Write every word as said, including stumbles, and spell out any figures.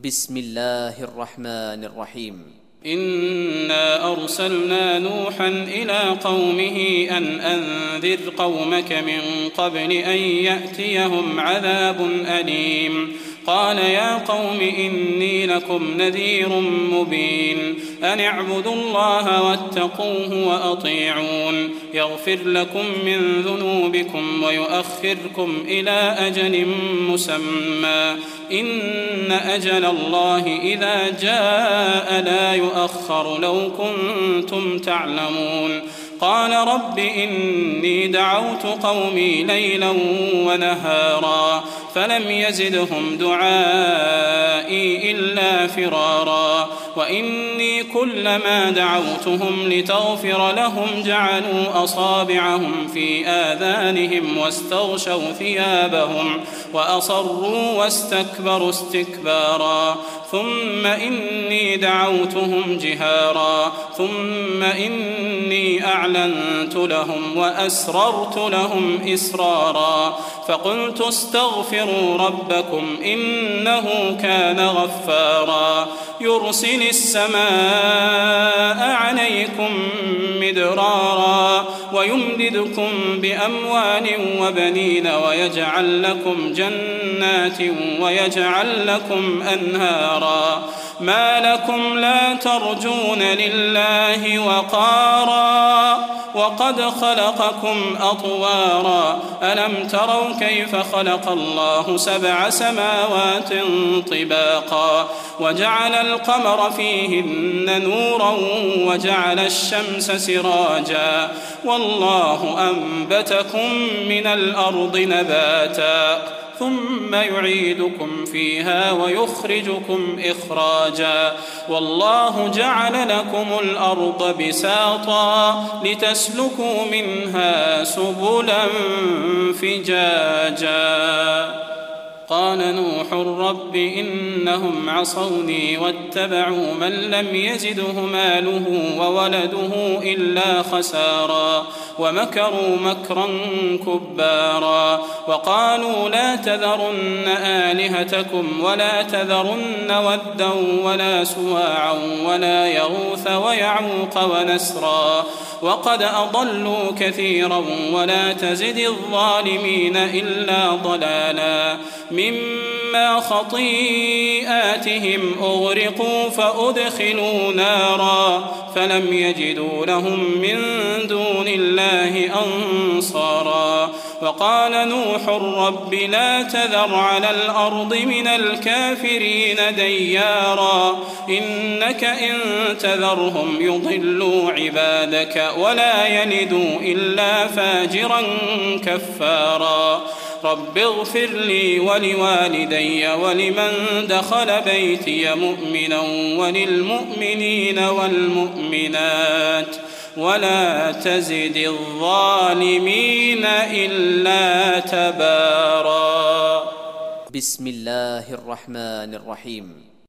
بسم الله الرحمن الرحيم. إنا أرسلنا نوحا إلى قومه أن أنذر قومك من قبل أن يأتيهم عذاب أليم. قال يا قوم إني لكم نذير مبين أن اعبدوا الله واتقوه وأطيعون يغفر لكم من ذنوبكم ويؤخركم إلى أجل مسمى إن أجل الله إذا جاء لا يؤخر لو كنتم تعلمون. قال رب إني دعوت قومي ليلا ونهارا فلم يزدهم دعائي إلا فرارا وإني كلما دعوتهم لتغفر لهم جعلوا أصابعهم في آذانهم واستغشوا ثيابهم وأصروا واستكبروا استكبارا ثم إني دعوتهم جهارا ثم إني أعلنت لهم وأسررت لهم إسرارا فقلت استغفروا ربكم إنه كان غفارا يرسل السماء عليكم مدرارا ويمددكم بأموال وبنين ويجعل لكم جنات ويجعل لكم أنهارا ما لكم لا ترجون لله وقارا وقد خلقكم أطوارا ألم تروا كيف خلق الله سبع سماوات طباقا وجعل القمر فيهن نورا وجعل الشمس سراجا والله أنبتكم من الأرض نباتا ثم يعيدكم فيها ويخرجكم إخراجا والله جعل لكم الأرض بساطا لتسلكوا منها سبلا فجاجا. قال نوح رب إنهم عصوني واتبعوا من لم يزده ماله وولده إلا خسارا ومكروا مكرا كبارا وقالوا لا تذرن آلهتكم ولا تذرن ودا ولا سواعا ولا يغوث ويعوق ونسرا وقد أضلوا كثيرا ولا تزد الظالمين إلا ضلالا مما خطيئاتهم أغرقوا فأدخلوا نارا فلم يجدوا لهم من دون الله أنصارا. وقال نوح رب لا تذر على الأرض من الكافرين ديارا إنك إن تذرهم يضلوا عبادك ولا يلدوا إلا فاجرا كفارا. رب اغفر لي ولوالدي ولمن دخل بيتي مؤمنا وللمؤمنين والمؤمنات ولا تزد الظالمين إلا تبارا. بسم الله الرحمن الرحيم.